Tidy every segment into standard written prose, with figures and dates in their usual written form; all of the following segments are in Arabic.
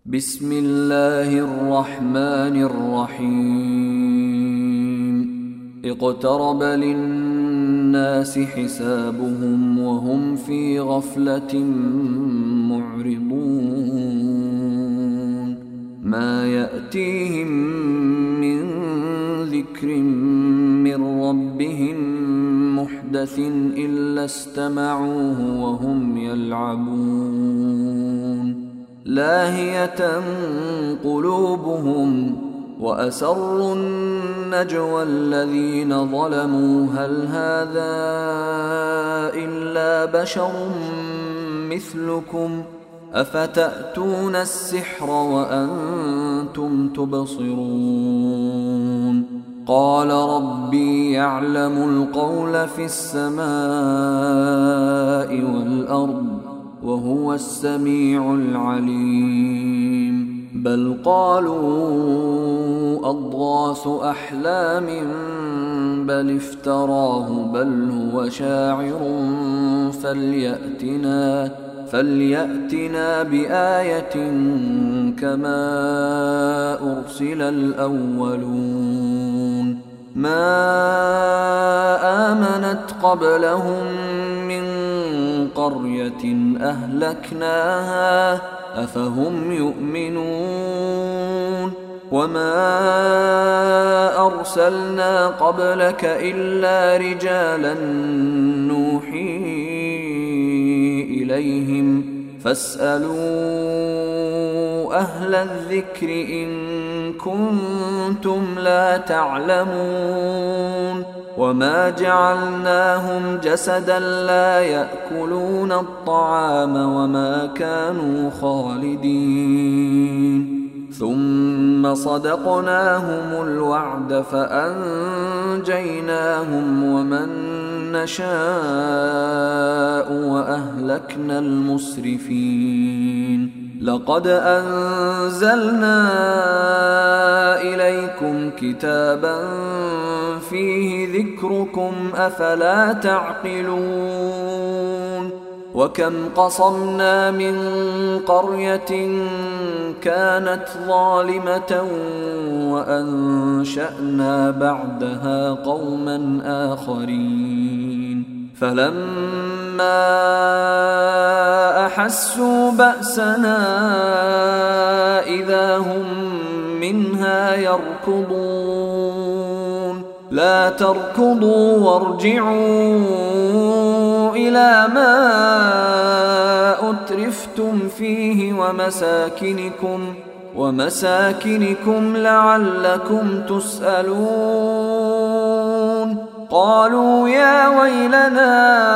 بسم الله الرحمن الرحيم اقترب للناس حسابهم وهم في غفلة معرضون ما يأتيهم من ذكر من ربهم محدث إلا استمعوه وهم يلعبون لاهية قلوبهم وأسروا النجوى الذين ظلموا هل هذا إلا بشر مثلكم أفتأتون السحر وأنتم تبصرون قال ربي يعلم القول في السماء والأرض وهو السميع العليم بل قالوا أضغاث أحلام بل افتراه بل هو شاعر فليأتنا بآية كما أرسل الأولون ما آمنت قبلهم من قرية أهلكناها أفهم يؤمنون وما أرسلنا قبلك إلا رجالا نوحي إليهم فاسألوا أهل الذكر إن كنتم لا تعلمون وما جعلناهم جسدا لا يأكلون الطعام وما كانوا خالدين ثم صدقناهم الوعد فأنجيناهم ومن نشاء وأهلكنا المسرفين لقد أنزلنا إليكم كتابا فيه ذكركم أفلا تعقلون وكم قصمنا من قرية كانت ظالمة وأنشأنا بعدها قوما آخرين فلما أحسوا بأسنا إذا هم منها يركضون لا تركضوا وارجعوا إلى ما أترفتم فيه ومساكنكم لعلكم تسألون قالوا يا ويلنا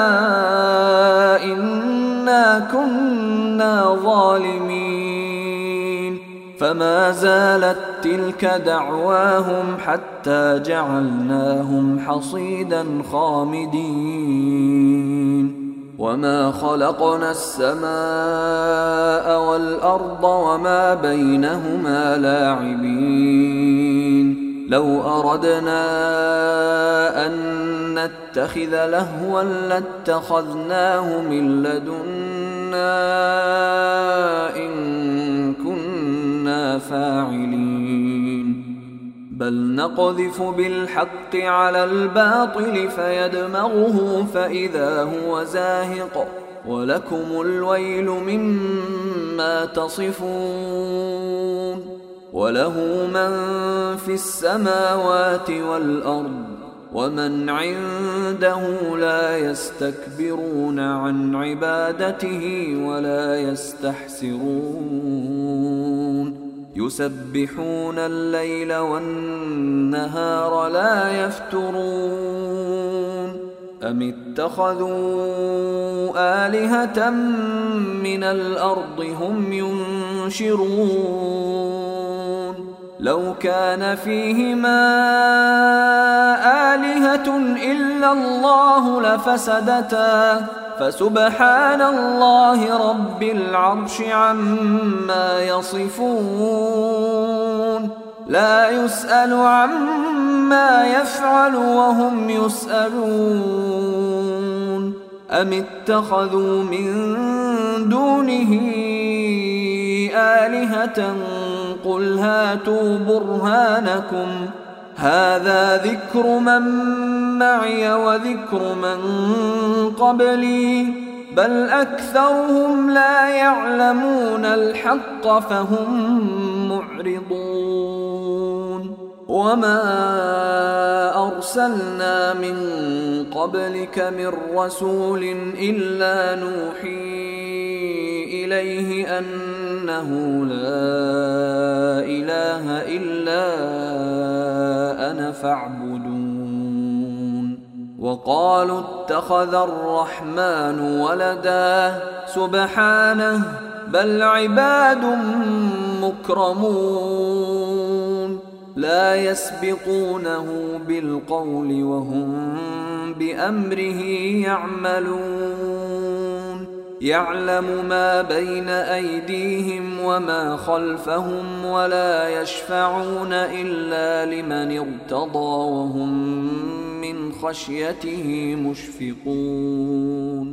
إنا كنا ظالمين فما زالت تلك دعواهم حتى جعلناهم حصيدا خامدين وما خلقنا السماء والأرض وما بينهما لاعبين لو أردنا أن نتخذ لهوا لاتخذناه من لدنا إن كنا فاعلين بل نقذف بالحق على الباطل فيدمغه فإذا هو زاهق ولكم الويل مما تصفون وله من في السماوات والأرض ومن عنده لا يستكبرون عن عبادته ولا يستحسرون يسبحون الليل والنهار لا يفترون أم اتخذوا آلهة من الأرض هم ينشرون لو كان فيهما آلهة إلا الله لفسدتا فسبحان الله رب العرش عما يصفون لا يسأل عما يفعل وهم يسألون أم اتخذوا من دونه آلهة قل هاتوا برهانكم هذا ذكر من معي وذكر من قبلي بل أكثرهم لا يعلمون الحق فهم معرضون وما أرسلنا من قبلك من رسول إلا نوحي إليه أنه لا إله إلا أنا فاعبدون وقالوا اتخذ الرحمن ولدا سبحانه بل عباد مكرمون لا يسبقونه بالقول وهم بأمره يعملون يعلم ما بين أيديهم وما خلفهم ولا يشفعون إلا لمن ارتضى وهم من خشيته مشفقون